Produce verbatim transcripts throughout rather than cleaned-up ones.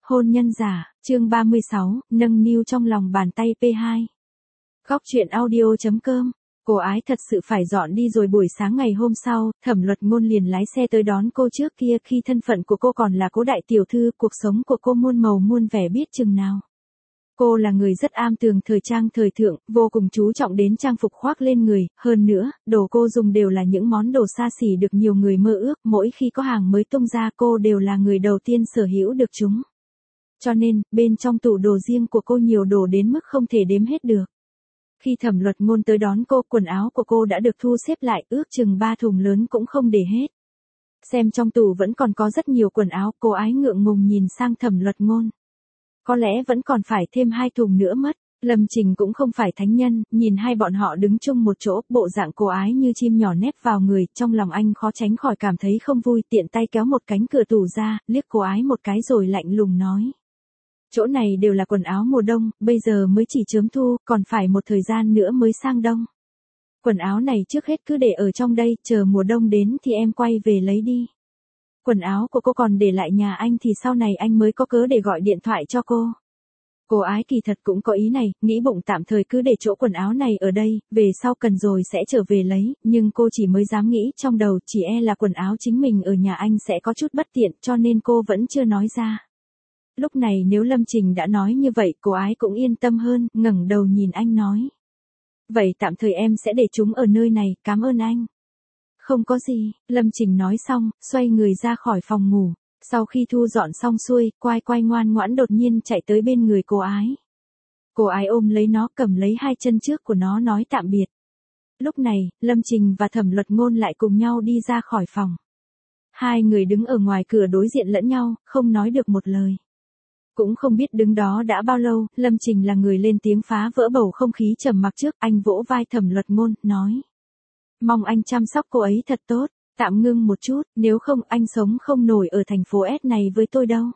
Hôn nhân giả, chương ba mươi sáu, nâng niu trong lòng bàn tay pê hai. Góc truyện audio chấm com. Cô ái thật sự phải dọn đi rồi. Buổi sáng ngày hôm sau, Thẩm Luật Ngôn liền lái xe tới đón cô. Trước kia khi thân phận của cô còn là cố đại tiểu thư, cuộc sống của cô muôn màu muôn vẻ biết chừng nào. Cô là người rất am tường thời trang thời thượng, vô cùng chú trọng đến trang phục khoác lên người, hơn nữa, đồ cô dùng đều là những món đồ xa xỉ được nhiều người mơ ước, mỗi khi có hàng mới tung ra cô đều là người đầu tiên sở hữu được chúng. Cho nên, bên trong tủ đồ riêng của cô nhiều đồ đến mức không thể đếm hết được. Khi Thẩm Luật Ngôn tới đón cô, quần áo của cô đã được thu xếp lại, ước chừng ba thùng lớn cũng không để hết. Xem trong tủ vẫn còn có rất nhiều quần áo, cô ái ngượng ngùng nhìn sang Thẩm Luật Ngôn. Có lẽ vẫn còn phải thêm hai thùng nữa mất. Lâm Trình cũng không phải thánh nhân, nhìn hai bọn họ đứng chung một chỗ, bộ dạng cô ái như chim nhỏ nép vào người, trong lòng anh khó tránh khỏi cảm thấy không vui, tiện tay kéo một cánh cửa tủ ra, liếc cô ái một cái rồi lạnh lùng nói. Chỗ này đều là quần áo mùa đông, bây giờ mới chỉ chớm thu, còn phải một thời gian nữa mới sang đông. Quần áo này trước hết cứ để ở trong đây, chờ mùa đông đến thì em quay về lấy đi. Quần áo của cô còn để lại nhà anh thì sau này anh mới có cớ để gọi điện thoại cho cô. Cô ái kỳ thật cũng có ý này, nghĩ bụng tạm thời cứ để chỗ quần áo này ở đây, về sau cần rồi sẽ trở về lấy, nhưng cô chỉ mới dám nghĩ trong đầu, chỉ e là quần áo chính mình ở nhà anh sẽ có chút bất tiện, cho nên cô vẫn chưa nói ra. Lúc này nếu Lâm Trình đã nói như vậy, cô ái cũng yên tâm hơn, ngẩng đầu nhìn anh nói. Vậy tạm thời em sẽ để chúng ở nơi này, cảm ơn anh. Không có gì, Lâm Trình nói xong, xoay người ra khỏi phòng ngủ. Sau khi thu dọn xong xuôi, Quai Quai ngoan ngoãn đột nhiên chạy tới bên người cô ái. Cô ái ôm lấy nó, cầm lấy hai chân trước của nó nói tạm biệt. Lúc này, Lâm Trình và Thẩm Luật Ngôn lại cùng nhau đi ra khỏi phòng. Hai người đứng ở ngoài cửa đối diện lẫn nhau, không nói được một lời. Cũng không biết đứng đó đã bao lâu, Lâm Trình là người lên tiếng phá vỡ bầu không khí trầm mặc trước, anh vỗ vai Thẩm Luật Ngôn, nói. Mong anh chăm sóc cô ấy thật tốt, tạm ngưng một chút, nếu không anh sống không nổi ở thành phố S này với tôi đâu.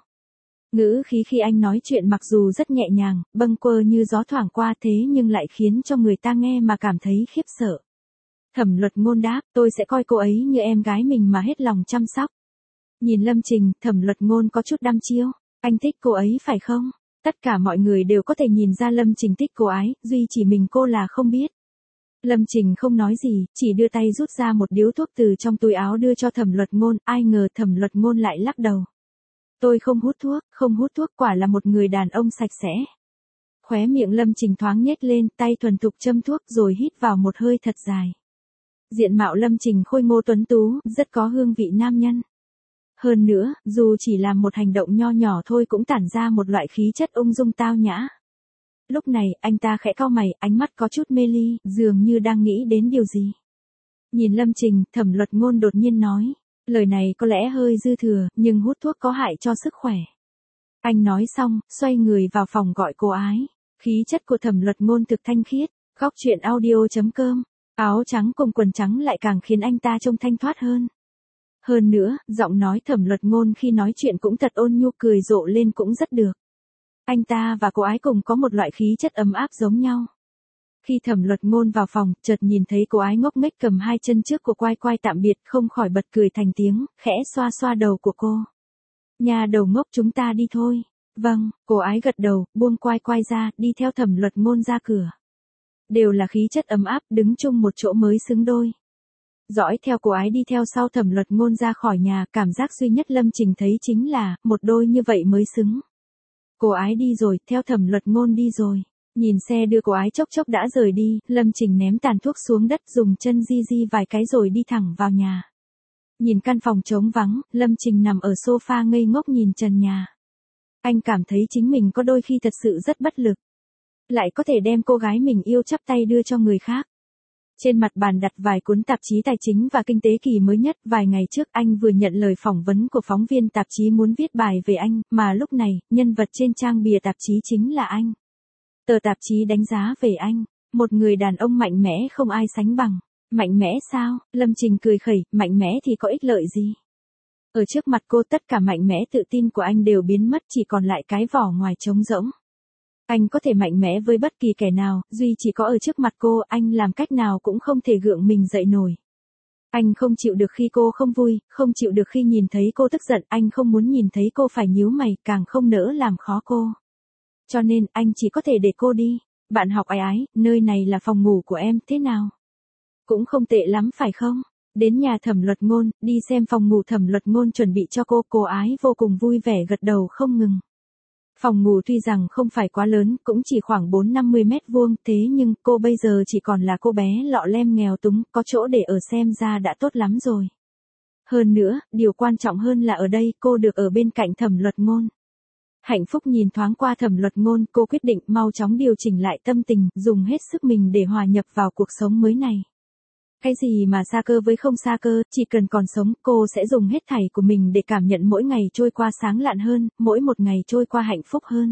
Ngữ khí khi anh nói chuyện mặc dù rất nhẹ nhàng, bâng quơ như gió thoảng qua thế nhưng lại khiến cho người ta nghe mà cảm thấy khiếp sợ. Thẩm Luật Ngôn đáp, tôi sẽ coi cô ấy như em gái mình mà hết lòng chăm sóc. Nhìn Lâm Trình, Thẩm Luật Ngôn có chút đăm chiêu, anh thích cô ấy phải không? Tất cả mọi người đều có thể nhìn ra Lâm Trình thích cô ái, duy chỉ mình cô là không biết. Lâm Trình không nói gì, chỉ đưa tay rút ra một điếu thuốc từ trong túi áo đưa cho Thẩm Luật Ngôn, ai ngờ Thẩm Luật Ngôn lại lắc đầu. Tôi không hút thuốc, không hút thuốc, quả là một người đàn ông sạch sẽ. Khóe miệng Lâm Trình thoáng nhếch lên, tay thuần thục châm thuốc rồi hít vào một hơi thật dài. Diện mạo Lâm Trình khôi ngô tuấn tú, rất có hương vị nam nhân. Hơn nữa, dù chỉ làm một hành động nho nhỏ thôi cũng tản ra một loại khí chất ung dung tao nhã. Lúc này, anh ta khẽ cau mày, ánh mắt có chút mê ly, dường như đang nghĩ đến điều gì. Nhìn Lâm Trình, Thẩm Luật Ngôn đột nhiên nói, lời này có lẽ hơi dư thừa, nhưng hút thuốc có hại cho sức khỏe. Anh nói xong, xoay người vào phòng gọi cô ái. Khí chất của Thẩm Luật Ngôn thực thanh khiết, góc truyện audio chấm com, áo trắng cùng quần trắng lại càng khiến anh ta trông thanh thoát hơn. Hơn nữa, giọng nói Thẩm Luật Ngôn khi nói chuyện cũng thật ôn nhu, cười rộ lên cũng rất được. Anh ta và cô ái cùng có một loại khí chất ấm áp giống nhau. Khi Thẩm Luật Ngôn vào phòng, chợt nhìn thấy cô ái ngốc nghếch cầm hai chân trước của Quai Quai tạm biệt, không khỏi bật cười thành tiếng, khẽ xoa xoa đầu của cô. Nhà đầu ngốc, chúng ta đi thôi. Vâng, cô ái gật đầu, buông Quai Quai ra, đi theo Thẩm Luật Ngôn ra cửa. Đều là khí chất ấm áp, đứng chung một chỗ mới xứng đôi. Dõi theo cô ái đi theo sau Thẩm Luật Ngôn ra khỏi nhà, cảm giác duy nhất Lâm Trình thấy chính là, một đôi như vậy mới xứng. Cô ái đi rồi, theo Thẩm Luật Ngôn đi rồi. Nhìn xe đưa cô ái chốc chốc đã rời đi, Lâm Trình ném tàn thuốc xuống đất, dùng chân di di vài cái rồi đi thẳng vào nhà. Nhìn căn phòng trống vắng, Lâm Trình nằm ở sofa ngây ngốc nhìn trần nhà. Anh cảm thấy chính mình có đôi khi thật sự rất bất lực. Lại có thể đem cô gái mình yêu chắp tay đưa cho người khác. Trên mặt bàn đặt vài cuốn tạp chí tài chính và kinh tế kỳ mới nhất, vài ngày trước anh vừa nhận lời phỏng vấn của phóng viên tạp chí muốn viết bài về anh, mà lúc này, nhân vật trên trang bìa tạp chí chính là anh. Tờ tạp chí đánh giá về anh, một người đàn ông mạnh mẽ không ai sánh bằng. Mạnh mẽ sao? Lâm Trình cười khẩy, mạnh mẽ thì có ích lợi gì? Ở trước mặt cô tất cả mạnh mẽ tự tin của anh đều biến mất, chỉ còn lại cái vỏ ngoài trống rỗng. Anh có thể mạnh mẽ với bất kỳ kẻ nào, duy chỉ có ở trước mặt cô, anh làm cách nào cũng không thể gượng mình dậy nổi. Anh không chịu được khi cô không vui, không chịu được khi nhìn thấy cô tức giận, anh không muốn nhìn thấy cô phải nhíu mày, càng không nỡ làm khó cô. Cho nên, anh chỉ có thể để cô đi. Bạn học ái ái, nơi này là phòng ngủ của em, thế nào? Cũng không tệ lắm phải không? Đến nhà Thẩm Luật Ngôn, đi xem phòng ngủ Thẩm Luật Ngôn chuẩn bị cho cô, cô ái vô cùng vui vẻ gật đầu không ngừng. Phòng ngủ tuy rằng không phải quá lớn, cũng chỉ khoảng bốn năm mươi mét vuông, thế nhưng cô bây giờ chỉ còn là cô bé lọ lem nghèo túng, có chỗ để ở xem ra đã tốt lắm rồi. Hơn nữa, điều quan trọng hơn là ở đây cô được ở bên cạnh Thẩm Luật Ngôn. Hạnh phúc nhìn thoáng qua Thẩm Luật Ngôn, cô quyết định mau chóng điều chỉnh lại tâm tình, dùng hết sức mình để hòa nhập vào cuộc sống mới này. Cái gì mà xa cơ với không xa cơ, chỉ cần còn sống, cô sẽ dùng hết thảy của mình để cảm nhận mỗi ngày trôi qua sáng lạn hơn, mỗi một ngày trôi qua hạnh phúc hơn.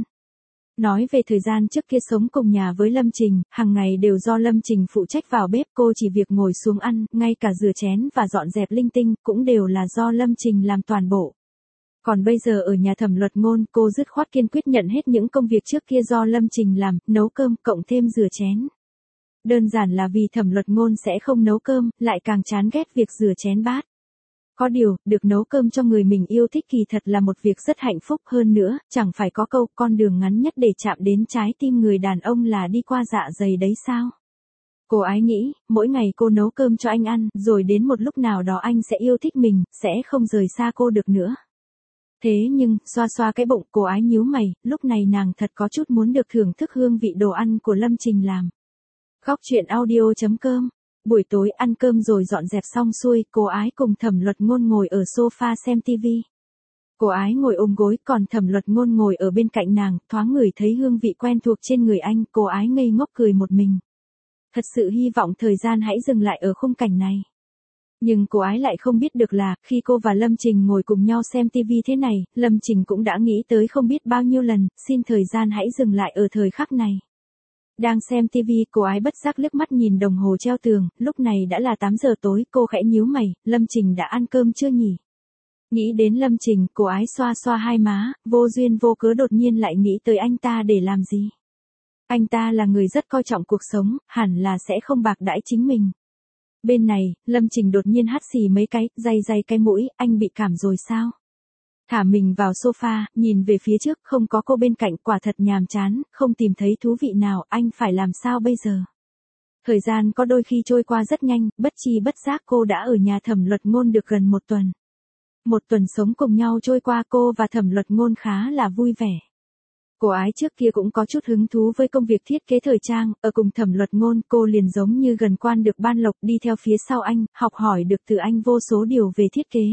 Nói về thời gian trước kia sống cùng nhà với Lâm Trình, hàng ngày đều do Lâm Trình phụ trách vào bếp, cô chỉ việc ngồi xuống ăn, ngay cả rửa chén và dọn dẹp linh tinh, cũng đều là do Lâm Trình làm toàn bộ. Còn bây giờ ở nhà Thẩm Luật Ngôn, cô dứt khoát kiên quyết nhận hết những công việc trước kia do Lâm Trình làm, nấu cơm, cộng thêm rửa chén. Đơn giản là vì Thẩm Luật Ngôn sẽ không nấu cơm, lại càng chán ghét việc rửa chén bát. Có điều, được nấu cơm cho người mình yêu thích kỳ thật là một việc rất hạnh phúc, hơn nữa, chẳng phải có câu con đường ngắn nhất để chạm đến trái tim người đàn ông là đi qua dạ dày đấy sao? Cô ái nghĩ, mỗi ngày cô nấu cơm cho anh ăn, rồi đến một lúc nào đó anh sẽ yêu thích mình, sẽ không rời xa cô được nữa. Thế nhưng, xoa xoa cái bụng, cô ái nhíu mày, lúc này nàng thật có chút muốn được thưởng thức hương vị đồ ăn của Lâm Trình làm. Góc truyện audio chấm com. Buổi tối ăn cơm rồi dọn dẹp xong xuôi, cô ái cùng Thẩm Luật Ngôn ngồi ở sofa xem tivi. Cô ái ngồi ôm gối, còn Thẩm Luật Ngôn ngồi ở bên cạnh nàng, thoáng ngửi thấy hương vị quen thuộc trên người anh, cô ái ngây ngốc cười một mình. Thật sự hy vọng thời gian hãy dừng lại ở khung cảnh này. Nhưng cô ái lại không biết được là, khi cô và Lâm Trình ngồi cùng nhau xem tivi thế này, Lâm Trình cũng đã nghĩ tới không biết bao nhiêu lần, xin thời gian hãy dừng lại ở thời khắc này. Đang xem tivi, cô ái bất giác liếc mắt nhìn đồng hồ treo tường, lúc này đã là tám giờ tối, cô khẽ nhíu mày, Lâm Trình đã ăn cơm chưa nhỉ? Nghĩ đến Lâm Trình, cô ái xoa xoa hai má, vô duyên vô cớ đột nhiên lại nghĩ tới anh ta để làm gì? Anh ta là người rất coi trọng cuộc sống, hẳn là sẽ không bạc đãi chính mình. Bên này, Lâm Trình đột nhiên hắt xì mấy cái, day day cái mũi, anh bị cảm rồi sao? Thả mình vào sofa, nhìn về phía trước, không có cô bên cạnh, quả thật nhàm chán, không tìm thấy thú vị nào, anh phải làm sao bây giờ? Thời gian có đôi khi trôi qua rất nhanh, bất chi bất giác cô đã ở nhà Thẩm Luật Ngôn được gần một tuần. Một tuần sống cùng nhau trôi qua, cô và Thẩm Luật Ngôn khá là vui vẻ. Cô ái trước kia cũng có chút hứng thú với công việc thiết kế thời trang, ở cùng Thẩm Luật Ngôn, cô liền giống như gần quan được ban lộc, đi theo phía sau anh, học hỏi được từ anh vô số điều về thiết kế.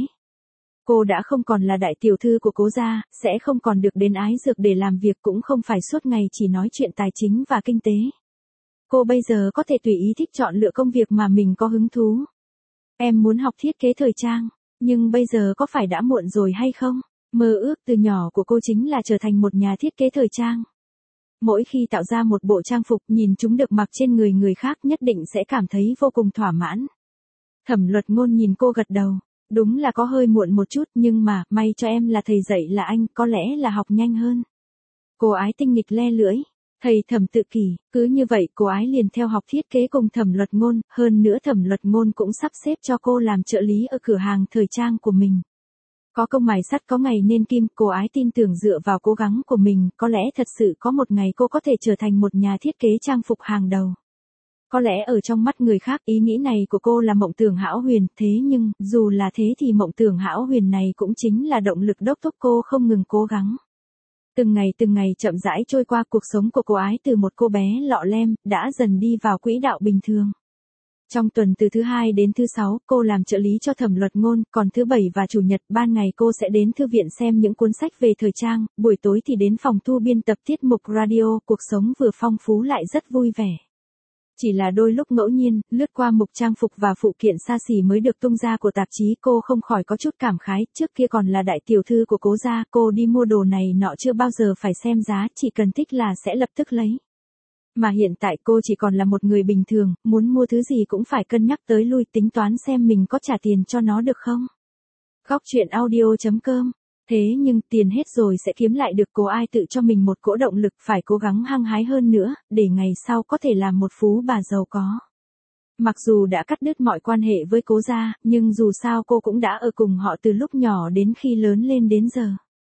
Cô đã không còn là đại tiểu thư của cố gia, sẽ không còn được đến ái dược để làm việc, cũng không phải suốt ngày chỉ nói chuyện tài chính và kinh tế. Cô bây giờ có thể tùy ý thích chọn lựa công việc mà mình có hứng thú. Em muốn học thiết kế thời trang, nhưng bây giờ có phải đã muộn rồi hay không? Mơ ước từ nhỏ của cô chính là trở thành một nhà thiết kế thời trang. Mỗi khi tạo ra một bộ trang phục, nhìn chúng được mặc trên người người khác, nhất định sẽ cảm thấy vô cùng thỏa mãn. Thẩm Luật Ngôn nhìn cô gật đầu. Đúng là có hơi muộn một chút, nhưng mà, may cho em là thầy dạy là anh, có lẽ là học nhanh hơn. Cô ái tinh nghịch le lưỡi. Thầy Thẩm tự kỷ, cứ như vậy cô ái liền theo học thiết kế cùng Thẩm Luật Ngôn, hơn nữa Thẩm Luật Ngôn cũng sắp xếp cho cô làm trợ lý ở cửa hàng thời trang của mình. Có công mài sắt có ngày nên kim, cô ái tin tưởng dựa vào cố gắng của mình, có lẽ thật sự có một ngày cô có thể trở thành một nhà thiết kế trang phục hàng đầu. Có lẽ ở trong mắt người khác, ý nghĩ này của cô là mộng tưởng hão huyền, thế nhưng, dù là thế thì mộng tưởng hão huyền này cũng chính là động lực đốc thúc cô không ngừng cố gắng. Từng ngày từng ngày chậm rãi trôi qua, cuộc sống của cô ái từ một cô bé lọ lem, đã dần đi vào quỹ đạo bình thường. Trong tuần từ thứ hai đến thứ sáu, cô làm trợ lý cho Thẩm Luật Ngôn, còn thứ bảy và chủ nhật, ban ngày cô sẽ đến thư viện xem những cuốn sách về thời trang, buổi tối thì đến phòng thu biên tập tiết mục radio, cuộc sống vừa phong phú lại rất vui vẻ. Chỉ là đôi lúc ngẫu nhiên, lướt qua mục trang phục và phụ kiện xa xỉ mới được tung ra của tạp chí, cô không khỏi có chút cảm khái, trước kia còn là đại tiểu thư của cố gia, cô đi mua đồ này nọ chưa bao giờ phải xem giá, chỉ cần thích là sẽ lập tức lấy. Mà hiện tại cô chỉ còn là một người bình thường, muốn mua thứ gì cũng phải cân nhắc tới lui, tính toán xem mình có trả tiền cho nó được không. Góc truyện audio chấm com. Thế nhưng tiền hết rồi sẽ kiếm lại được, cô ai tự cho mình một cỗ động lực, phải cố gắng hăng hái hơn nữa, để ngày sau có thể làm một phú bà giàu có. Mặc dù đã cắt đứt mọi quan hệ với cố gia, nhưng dù sao cô cũng đã ở cùng họ từ lúc nhỏ đến khi lớn lên đến giờ.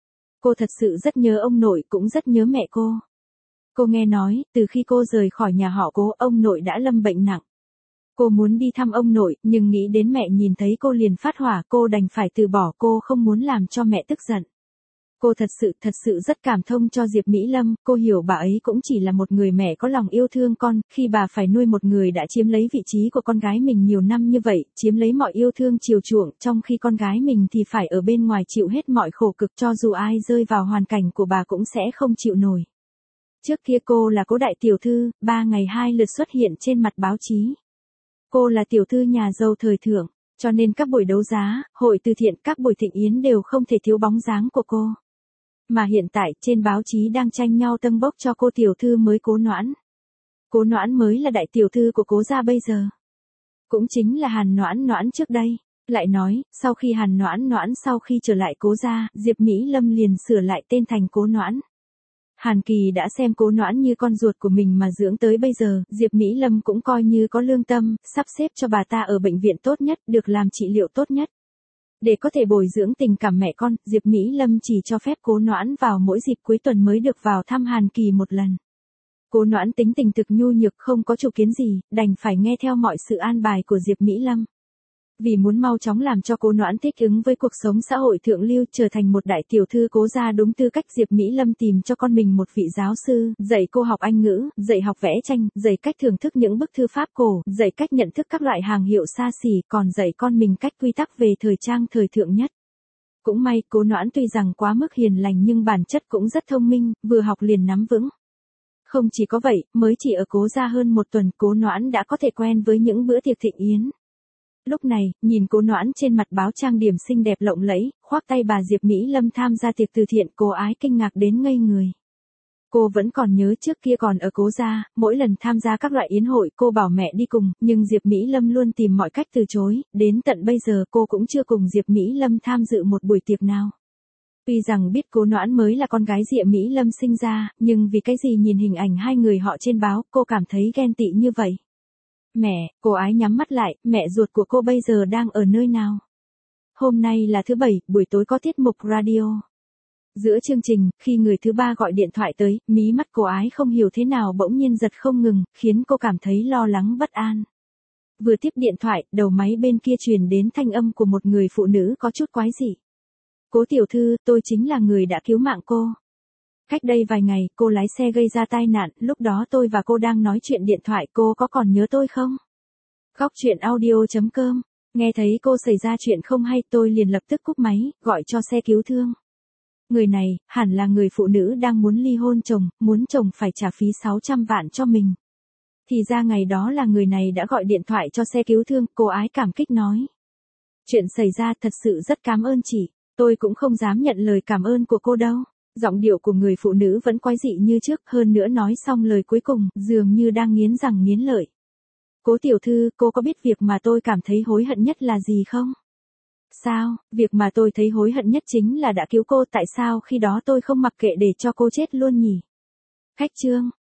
Cô thật sự rất nhớ ông nội, cũng rất nhớ mẹ cô. Cô nghe nói, từ khi cô rời khỏi nhà họ Cố, ông nội đã lâm bệnh nặng. Cô muốn đi thăm ông nội, nhưng nghĩ đến mẹ nhìn thấy cô liền phát hỏa, cô đành phải từ bỏ, cô không muốn làm cho mẹ tức giận. Cô thật sự, thật sự rất cảm thông cho Diệp Mỹ Lâm, cô hiểu bà ấy cũng chỉ là một người mẹ có lòng yêu thương con, khi bà phải nuôi một người đã chiếm lấy vị trí của con gái mình nhiều năm như vậy, chiếm lấy mọi yêu thương chiều chuộng, trong khi con gái mình thì phải ở bên ngoài chịu hết mọi khổ cực, cho dù ai rơi vào hoàn cảnh của bà cũng sẽ không chịu nổi. Trước kia cô là Cố đại tiểu thư, ba ngày hai lượt xuất hiện trên mặt báo chí. Cô là tiểu thư nhà giàu thời thượng, cho nên các buổi đấu giá, hội từ thiện, các buổi thịnh yến đều không thể thiếu bóng dáng của cô. Mà hiện tại, trên báo chí đang tranh nhau tâng bốc cho cô tiểu thư mới Cố Noãn. Cố Noãn mới là đại tiểu thư của Cố gia bây giờ. Cũng chính là Hàn Noãn Noãn trước đây. Lại nói, sau khi Hàn Noãn Noãn sau khi trở lại Cố gia, Diệp Mỹ Lâm liền sửa lại tên thành Cố Noãn. Hàn Kỳ đã xem Cố Noãn như con ruột của mình mà dưỡng tới bây giờ, Diệp Mỹ Lâm cũng coi như có lương tâm, sắp xếp cho bà ta ở bệnh viện tốt nhất, được làm trị liệu tốt nhất. Để có thể bồi dưỡng tình cảm mẹ con, Diệp Mỹ Lâm chỉ cho phép Cố Noãn vào mỗi dịp cuối tuần mới được vào thăm Hàn Kỳ một lần. Cố Noãn tính tình thực nhu nhược, không có chủ kiến gì, đành phải nghe theo mọi sự an bài của Diệp Mỹ Lâm. Vì muốn mau chóng làm cho Cố Noãn thích ứng với cuộc sống xã hội thượng lưu, trở thành một đại tiểu thư Cố gia đúng tư cách, Diệp Mỹ Lâm tìm cho con mình một vị giáo sư, dạy cô học Anh ngữ, dạy học vẽ tranh, dạy cách thưởng thức những bức thư pháp cổ, dạy cách nhận thức các loại hàng hiệu xa xỉ, còn dạy con mình cách quy tắc về thời trang thời thượng nhất. Cũng may, Cố Noãn tuy rằng quá mức hiền lành nhưng bản chất cũng rất thông minh, vừa học liền nắm vững. Không chỉ có vậy, mới chỉ ở Cố gia hơn một tuần, Cố Noãn đã có thể quen với những bữa tiệc thịnh yến. Lúc này, nhìn Cố Noãn trên mặt báo trang điểm xinh đẹp lộng lẫy, khoác tay bà Diệp Mỹ Lâm tham gia tiệc từ thiện, cô ái kinh ngạc đến ngây người. Cô vẫn còn nhớ trước kia còn ở Cố gia, mỗi lần tham gia các loại yến hội cô bảo mẹ đi cùng, nhưng Diệp Mỹ Lâm luôn tìm mọi cách từ chối, đến tận bây giờ cô cũng chưa cùng Diệp Mỹ Lâm tham dự một buổi tiệc nào. Tuy rằng biết Cố Noãn mới là con gái Diệp Mỹ Lâm sinh ra, nhưng vì cái gì nhìn hình ảnh hai người họ trên báo, cô cảm thấy ghen tị như vậy. Mẹ, cô ái nhắm mắt lại, mẹ ruột của cô bây giờ đang ở nơi nào? Hôm nay là thứ bảy, buổi tối có tiết mục radio. Giữa chương trình, khi người thứ ba gọi điện thoại tới, mí mắt cô ái không hiểu thế nào bỗng nhiên giật không ngừng, khiến cô cảm thấy lo lắng bất an. Vừa tiếp điện thoại, đầu máy bên kia truyền đến thanh âm của một người phụ nữ có chút quái dị. Cố tiểu thư, tôi chính là người đã cứu mạng cô. Cách đây vài ngày, cô lái xe gây ra tai nạn, lúc đó tôi và cô đang nói chuyện điện thoại, cô có còn nhớ tôi không? Góc chuyện audio chấm com. Nghe thấy cô xảy ra chuyện không hay, tôi liền lập tức cúp máy, gọi cho xe cứu thương. Người này, hẳn là người phụ nữ đang muốn ly hôn chồng, muốn chồng phải trả phí sáu trăm vạn cho mình. Thì ra ngày đó là người này đã gọi điện thoại cho xe cứu thương, cô ái cảm kích nói. Chuyện xảy ra thật sự rất cảm ơn chị, tôi cũng không dám nhận lời cảm ơn của cô đâu. Giọng điệu của người phụ nữ vẫn quái dị như trước, hơn nữa nói xong lời cuối cùng, dường như đang nghiến răng nghiến lợi. Cố tiểu thư, cô có biết việc mà tôi cảm thấy hối hận nhất là gì không? Sao, việc mà tôi thấy hối hận nhất chính là đã cứu cô, tại sao khi đó tôi không mặc kệ để cho cô chết luôn nhỉ? Khách chương.